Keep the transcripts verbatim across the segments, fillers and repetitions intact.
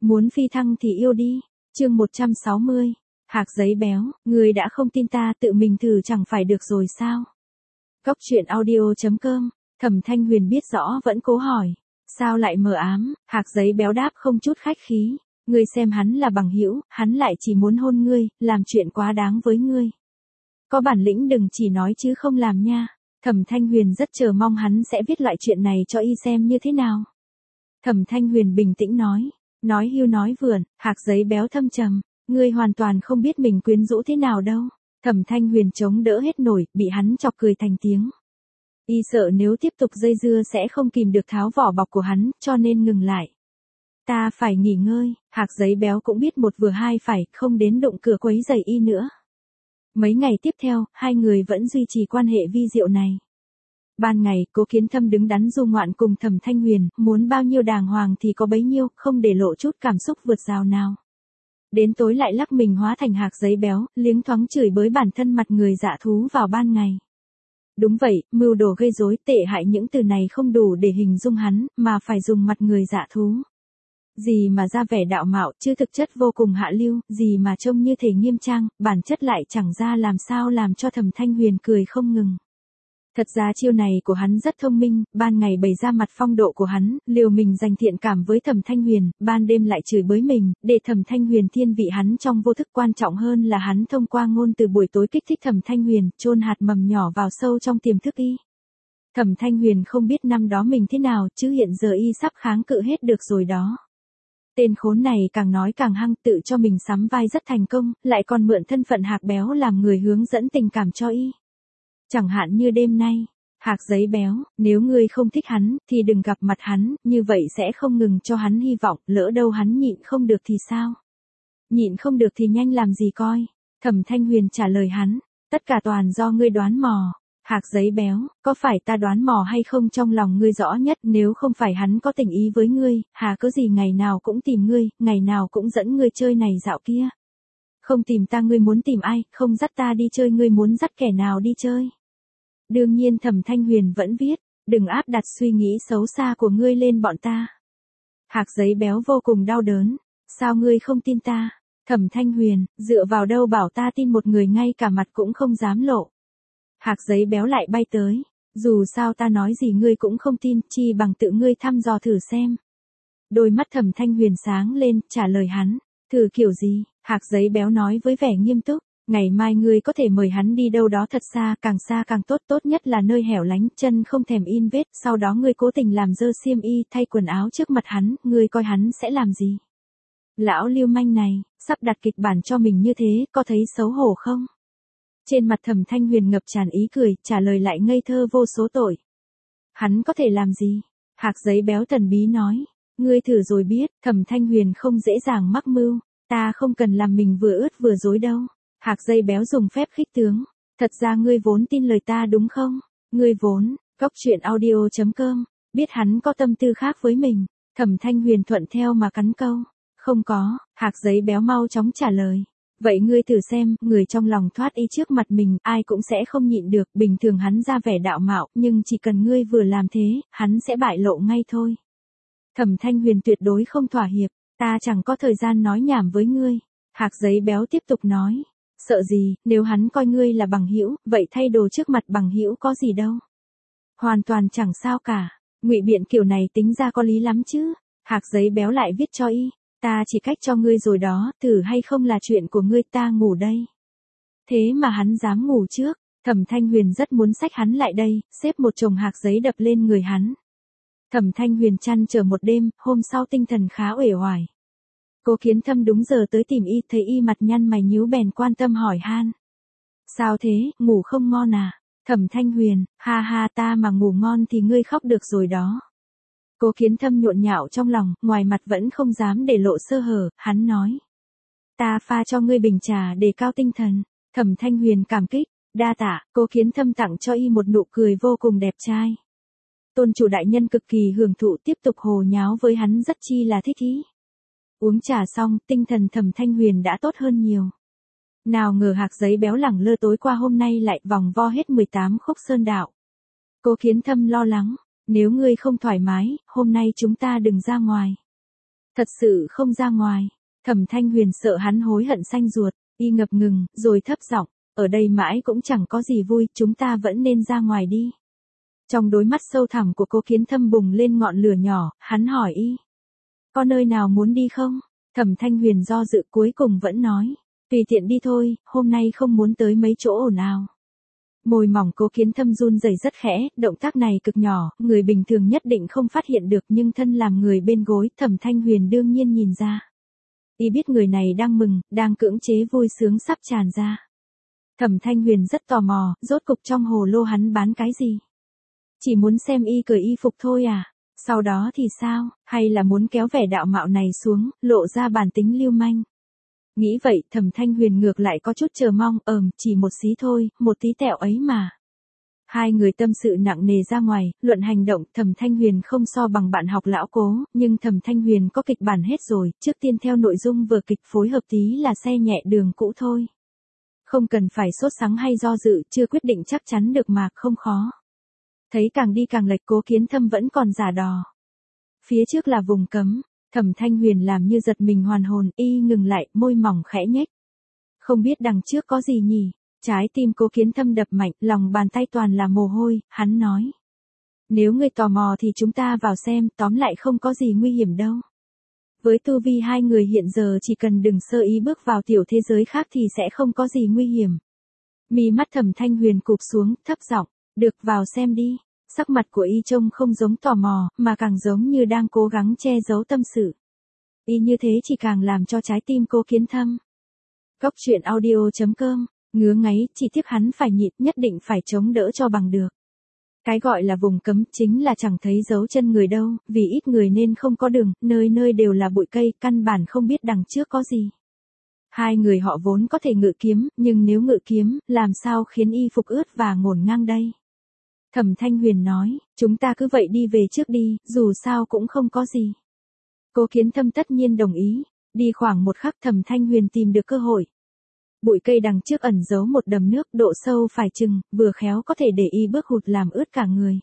Muốn phi thăng thì yêu đi. Chương một trăm sáu mươi. Hạc giấy béo, ngươi đã không tin ta tự mình thử chẳng phải được rồi sao? Cốc truyện audio chấm com. Thẩm Thanh Huyền biết rõ vẫn cố hỏi. Sao lại mờ ám? Hạc giấy béo đáp không chút khách khí. Ngươi xem hắn là bằng hữu, hắn lại chỉ muốn hôn ngươi, làm chuyện quá đáng với ngươi. Có bản lĩnh đừng chỉ nói chứ không làm nha. Thẩm Thanh Huyền rất chờ mong hắn sẽ viết loại chuyện này cho y xem như thế nào. Thẩm Thanh Huyền bình tĩnh nói. Nói hưu nói vượn, Hạc giấy béo thâm trầm. Ngươi hoàn toàn không biết mình quyến rũ thế nào đâu. Thẩm Thanh Huyền chống đỡ hết nổi, bị hắn chọc cười thành tiếng. Y sợ nếu tiếp tục dây dưa sẽ không kìm được tháo vỏ bọc của hắn, cho nên ngừng lại. Ta phải nghỉ ngơi, Hạc giấy béo cũng biết một vừa hai phải, không đến đụng cửa quấy rầy y nữa. Mấy ngày tiếp theo, hai người vẫn duy trì quan hệ vi diệu này. Ban ngày, Cố Kiến Thâm đứng đắn du ngoạn cùng Thẩm Thanh Huyền, muốn bao nhiêu đàng hoàng thì có bấy nhiêu, không để lộ chút cảm xúc vượt rào nào. Đến tối lại lắc mình hóa thành hạc giấy béo, liếng thoáng chửi bới bản thân mặt người dạ thú vào ban ngày. Đúng vậy, mưu đồ gây rối tệ hại những từ này không đủ để hình dung hắn, mà phải dùng mặt người dạ thú. Gì mà ra vẻ đạo mạo, chứ thực chất vô cùng hạ lưu, gì mà trông như thể nghiêm trang, bản chất lại chẳng ra làm sao làm cho Thẩm Thanh Huyền cười không ngừng. Thật ra chiêu này của hắn rất thông minh, ban ngày bày ra mặt phong độ của hắn, liều mình dành thiện cảm với Thẩm Thanh Huyền, ban đêm lại chửi bới mình, để Thẩm Thanh Huyền thiên vị hắn trong vô thức. Quan trọng hơn là hắn thông qua ngôn từ buổi tối kích thích Thẩm Thanh Huyền, chôn hạt mầm nhỏ vào sâu trong tiềm thức y. Thẩm Thanh Huyền không biết năm đó mình thế nào, chứ hiện giờ y sắp kháng cự hết được rồi đó. Tên khốn này càng nói càng hăng, tự cho mình sắm vai rất thành công, lại còn mượn thân phận hạc béo làm người hướng dẫn tình cảm cho y. Chẳng hạn như đêm nay, Hạc giấy béo, nếu ngươi không thích hắn, thì đừng gặp mặt hắn, như vậy sẽ không ngừng cho hắn hy vọng, lỡ đâu hắn nhịn không được thì sao? Nhịn không được thì nhanh làm gì coi. Thẩm Thanh Huyền trả lời hắn, tất cả toàn do ngươi đoán mò. Hạc giấy béo, có phải ta đoán mò hay không trong lòng ngươi rõ nhất, nếu không phải hắn có tình ý với ngươi, hà có gì ngày nào cũng tìm ngươi, ngày nào cũng dẫn ngươi chơi này dạo kia. Không tìm ta ngươi muốn tìm ai, không dắt ta đi chơi ngươi muốn dắt kẻ nào đi chơi. Đương nhiên Thẩm Thanh Huyền vẫn viết, đừng áp đặt suy nghĩ xấu xa của ngươi lên bọn ta. Hạc giấy béo vô cùng đau đớn, sao ngươi không tin ta? Thẩm Thanh Huyền, dựa vào đâu bảo ta tin một người ngay cả mặt cũng không dám lộ. Hạc giấy béo lại bay tới, dù sao ta nói gì ngươi cũng không tin, chi bằng tự ngươi thăm dò thử xem. Đôi mắt Thẩm Thanh Huyền sáng lên, trả lời hắn, thử kiểu gì? Hạc giấy béo nói với vẻ nghiêm túc. Ngày mai ngươi có thể mời hắn đi đâu đó thật xa, càng xa càng tốt, tốt nhất là nơi hẻo lánh, chân không thèm in vết, sau đó ngươi cố tình làm dơ xiêm y, thay quần áo trước mặt hắn, ngươi coi hắn sẽ làm gì? Lão lưu manh này, sắp đặt kịch bản cho mình như thế, có thấy xấu hổ không? Trên mặt Thẩm Thanh Huyền ngập tràn ý cười, trả lời lại ngây thơ vô số tội. Hắn có thể làm gì? Hạc giấy béo thần bí nói, ngươi thử rồi biết, Thẩm Thanh Huyền không dễ dàng mắc mưu, ta không cần làm mình vừa ướt vừa dối đâu. Hạc giấy béo dùng phép khích tướng. Thật ra ngươi vốn tin lời ta đúng không? Ngươi vốn, cốc truyện audio chấm com, biết hắn có tâm tư khác với mình. Thẩm Thanh Huyền thuận theo mà cắn câu. Không có, Hạc giấy béo mau chóng trả lời. Vậy ngươi thử xem, người trong lòng thoát y trước mặt mình, ai cũng sẽ không nhịn được, bình thường hắn ra vẻ đạo mạo, nhưng chỉ cần ngươi vừa làm thế, hắn sẽ bại lộ ngay thôi. Thẩm Thanh Huyền tuyệt đối không thỏa hiệp, ta chẳng có thời gian nói nhảm với ngươi. Hạc giấy béo tiếp tục nói. Sợ gì, nếu hắn coi ngươi là bằng hữu, vậy thay đồ trước mặt bằng hữu có gì đâu. Hoàn toàn chẳng sao cả, ngụy biện kiểu này tính ra có lý lắm chứ. Hạc giấy béo lại viết cho y, ta chỉ cách cho ngươi rồi đó, thử hay không là chuyện của ngươi, ta ngủ đây. Thế mà hắn dám ngủ trước, Thẩm Thanh Huyền rất muốn xách hắn lại đây, xếp một chồng hạc giấy đập lên người hắn. Thẩm Thanh Huyền chăn chờ một đêm, hôm sau tinh thần khá uể oải. Cố Kiến Thâm đúng giờ tới tìm y, thấy y mặt nhăn mày nhíu bèn quan tâm hỏi han. Sao thế, ngủ không ngon à? Thẩm Thanh Huyền, ha ha, ta mà ngủ ngon thì ngươi khóc được rồi đó. Cố Kiến Thâm nhộn nhạo trong lòng, ngoài mặt vẫn không dám để lộ sơ hở, hắn nói. Ta pha cho ngươi bình trà để cao tinh thần. Thẩm Thanh Huyền cảm kích, đa tạ. Cố Kiến Thâm tặng cho y một nụ cười vô cùng đẹp trai. Tôn chủ đại nhân cực kỳ hưởng thụ, tiếp tục hồ nháo với hắn rất chi là thích ý. Uống trà xong, tinh thần Thẩm Thanh Huyền đã tốt hơn nhiều. Nào ngờ hạc giấy béo lẳng lơ tối qua hôm nay lại vòng vo hết mười tám khúc sơn đạo. Cố Kiến Thâm lo lắng, nếu ngươi không thoải mái, hôm nay chúng ta đừng ra ngoài. Thật sự không ra ngoài. Thẩm Thanh Huyền sợ hắn hối hận xanh ruột, y ngập ngừng, rồi thấp giọng, ở đây mãi cũng chẳng có gì vui, chúng ta vẫn nên ra ngoài đi. Trong đôi mắt sâu thẳm của Cố Kiến Thâm bùng lên ngọn lửa nhỏ, hắn hỏi y. Có nơi nào muốn đi không? Thẩm Thanh Huyền do dự cuối cùng vẫn nói. Tùy tiện đi thôi, hôm nay không muốn tới mấy chỗ ồn ào. Môi mỏng Cố Kiến Thâm run rẩy rất khẽ, động tác này cực nhỏ, người bình thường nhất định không phát hiện được nhưng thân làm người bên gối, Thẩm Thanh Huyền đương nhiên nhìn ra. Y biết người này đang mừng, đang cưỡng chế vui sướng sắp tràn ra. Thẩm Thanh Huyền rất tò mò, rốt cục trong hồ lô hắn bán cái gì? Chỉ muốn xem y cởi y phục thôi à? Sau đó thì sao? Hay là muốn kéo vẻ đạo mạo này xuống, lộ ra bản tính lưu manh? Nghĩ vậy, Thẩm Thanh Huyền ngược lại có chút chờ mong, ờm, chỉ một xí thôi, một tí tẹo ấy mà. Hai người tâm sự nặng nề ra ngoài, luận hành động, Thẩm Thanh Huyền không so bằng bạn học lão Cố, nhưng Thẩm Thanh Huyền có kịch bản hết rồi, trước tiên theo nội dung vở kịch phối hợp tí là xe nhẹ đường cũ thôi. Không cần phải sốt sắng hay do dự, chưa quyết định chắc chắn được mà, không khó. Thấy càng đi càng lệch, Cố Kiến Thâm vẫn còn giả đò. Phía trước là vùng cấm, Thẩm Thanh Huyền làm như giật mình hoàn hồn, y ngừng lại, môi mỏng khẽ nhếch. Không biết đằng trước có gì nhỉ? Trái tim Cố Kiến Thâm đập mạnh, lòng bàn tay toàn là mồ hôi, hắn nói. Nếu ngươi tò mò thì chúng ta vào xem, tóm lại không có gì nguy hiểm đâu. Với tu vi hai người hiện giờ chỉ cần đừng sơ ý bước vào tiểu thế giới khác thì sẽ không có gì nguy hiểm. Mí mắt Thẩm Thanh Huyền cụp xuống, thấp giọng, được vào xem đi. Sắc mặt của y trông không giống tò mò, mà càng giống như đang cố gắng che giấu tâm sự. Y như thế chỉ càng làm cho trái tim Cố Kiến Thâm. Góc truyện audio chấm com, ngứa ngáy, chỉ tiếc hắn phải nhịn, nhất định phải chống đỡ cho bằng được. Cái gọi là vùng cấm chính là chẳng thấy dấu chân người đâu, vì ít người nên không có đường, nơi nơi đều là bụi cây, căn bản không biết đằng trước có gì. Hai người họ vốn có thể ngự kiếm, nhưng nếu ngự kiếm, làm sao khiến y phục ướt và ngổn ngang đây? Thẩm Thanh Huyền nói, chúng ta cứ vậy đi về trước đi, dù sao cũng không có gì. Cố Kiến Thâm tất nhiên đồng ý, đi khoảng một khắc Thẩm Thanh Huyền tìm được cơ hội. Bụi cây đằng trước ẩn giấu một đầm nước độ sâu phải chừng, vừa khéo có thể để y bước hụt làm ướt cả người.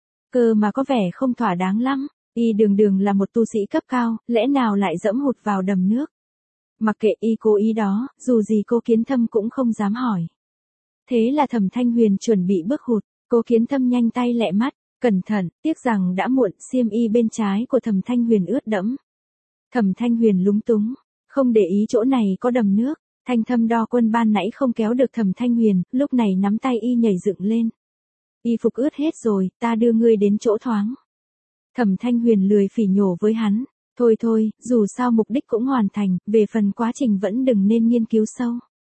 Cơ mà có vẻ không thỏa đáng lắm, y đường đường là một tu sĩ cấp cao, lẽ nào lại dẫm hụt vào đầm nước. Mặc kệ y cố ý đó, dù gì Cố Kiến Thâm cũng không dám hỏi. Thế là Thẩm Thanh Huyền chuẩn bị bước hụt, Cố Kiến Thâm nhanh tay lẹ mắt, cẩn thận, tiếc rằng đã muộn, xiêm y bên trái của Thẩm Thanh Huyền ướt đẫm. Thẩm Thanh Huyền lúng túng, không để ý chỗ này có đầm nước. Thanh Thâm Đo Quân ban nãy không kéo được Thẩm Thanh Huyền, lúc này nắm tay y nhảy dựng lên. Y phục ướt hết rồi, ta đưa ngươi đến chỗ thoáng. Thẩm Thanh Huyền lười phỉ nhổ với hắn, thôi thôi, dù sao mục đích cũng hoàn thành, về phần quá trình vẫn đừng nên nghiên cứu sâu.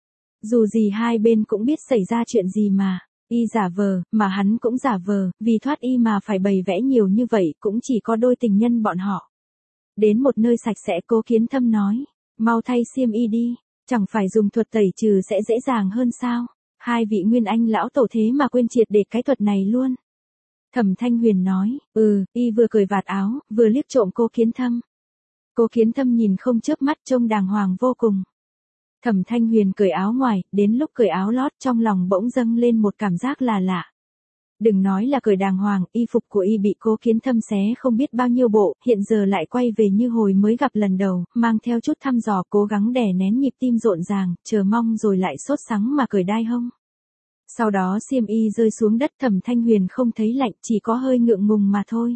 Dù gì hai bên cũng biết xảy ra chuyện gì mà, y giả vờ, mà hắn cũng giả vờ, vì thoát y mà phải bày vẽ nhiều như vậy cũng chỉ có đôi tình nhân bọn họ. Đến một nơi sạch sẽ, Cố Kiến Thâm nói, mau thay xiêm y đi. Chẳng phải dùng thuật tẩy trừ sẽ dễ dàng hơn sao? Hai vị nguyên anh lão tổ thế mà quên triệt để cái thuật này luôn. Thẩm Thanh Huyền nói, ừ, y vừa cởi vạt áo, vừa liếc trộm Cố Kiến Thâm. Cố Kiến Thâm nhìn không chớp mắt trông đàng hoàng vô cùng. Thẩm Thanh Huyền cởi áo ngoài, đến lúc cởi áo lót trong lòng bỗng dâng lên một cảm giác là lạ. Đừng nói là cởi đàng hoàng, y phục của y bị Cố Kiến Thâm xé không biết bao nhiêu bộ, hiện giờ lại quay về như hồi mới gặp lần đầu, mang theo chút thăm dò, cố gắng đè nén nhịp tim rộn ràng, chờ mong rồi lại sốt sắng mà cởi đai hông. Sau đó xiêm y rơi xuống đất, Thẩm Thanh Huyền không thấy lạnh, chỉ có hơi ngượng ngùng mà thôi.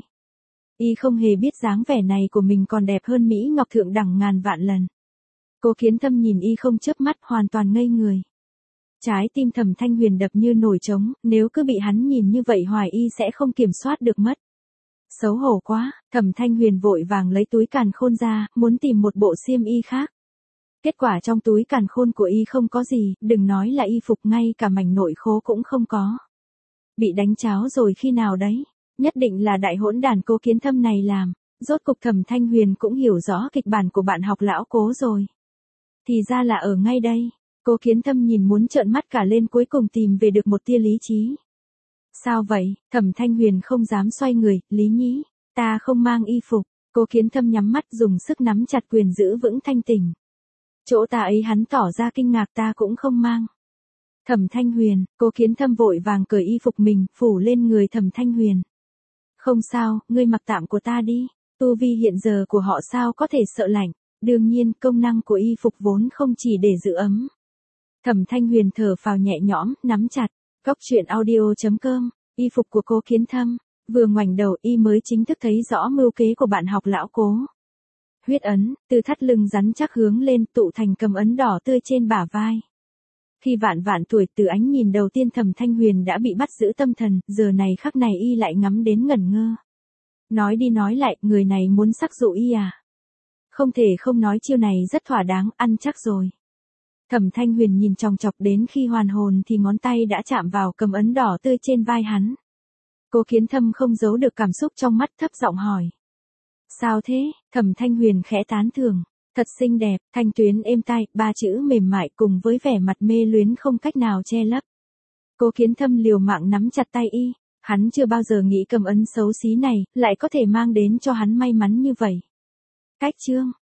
Y không hề biết dáng vẻ này của mình còn đẹp hơn Mỹ Ngọc thượng đẳng ngàn vạn lần. Cố Kiến Thâm nhìn y không chớp mắt, hoàn toàn ngây người. Trái tim Thẩm Thanh Huyền đập như nổi trống, nếu cứ bị hắn nhìn như vậy hoài y sẽ không kiểm soát được mất. Xấu hổ quá, Thẩm Thanh Huyền vội vàng lấy túi càn khôn ra, muốn tìm một bộ xiêm y khác. Kết quả trong túi càn khôn của y không có gì, đừng nói là y phục, ngay cả mảnh nội khố cũng không có. Bị đánh cháo rồi khi nào đấy, nhất định là đại hỗn đàn Cố Kiến Thâm này làm, rốt cục Thẩm Thanh Huyền cũng hiểu rõ kịch bản của bạn học lão Cố rồi. Thì ra là ở ngay đây. Cố Kiến Thâm nhìn muốn trợn mắt cả lên, cuối cùng tìm về được một tia lý trí. Sao vậy? Thẩm Thanh Huyền không dám xoay người, Lý Nhĩ, ta không mang y phục. Cố Kiến Thâm nhắm mắt dùng sức nắm chặt quyền giữ vững thanh tỉnh. Chỗ ta ấy hắn tỏ ra kinh ngạc, ta cũng không mang. Thẩm Thanh Huyền, Cố Kiến Thâm vội vàng cởi y phục mình, phủ lên người Thẩm Thanh Huyền. Không sao, ngươi mặc tạm của ta đi. Tu vi hiện giờ của họ sao có thể sợ lạnh, đương nhiên công năng của y phục vốn không chỉ để giữ ấm. Thẩm Thanh Huyền thở phào nhẹ nhõm, nắm chặt, Cốc truyện audio chấm com, y phục của Cố Kiến Thâm, vừa ngoảnh đầu y mới chính thức thấy rõ mưu kế của bạn học lão Cố. Huyết ấn, từ thắt lưng rắn chắc hướng lên tụ thành cầm ấn đỏ tươi trên bả vai. Khi vạn vạn tuổi từ ánh nhìn đầu tiên Thẩm Thanh Huyền đã bị bắt giữ tâm thần, giờ này khắc này y lại ngắm đến ngẩn ngơ. Nói đi nói lại, người này muốn sắc dụ y à? Không thể không nói chiêu này rất thỏa đáng, ăn chắc rồi. Thẩm Thanh Huyền nhìn chòng chọc đến khi hoàn hồn thì ngón tay đã chạm vào cầm ấn đỏ tươi trên vai hắn. Cố Kiến Thâm không giấu được cảm xúc trong mắt, thấp giọng hỏi. Sao thế? Thẩm Thanh Huyền khẽ tán thưởng. Thật xinh đẹp, thanh tuyến êm tai, ba chữ mềm mại cùng với vẻ mặt mê luyến không cách nào che lấp. Cố Kiến Thâm liều mạng nắm chặt tay y, hắn chưa bao giờ nghĩ cầm ấn xấu xí này lại có thể mang đến cho hắn may mắn như vậy. Cách chương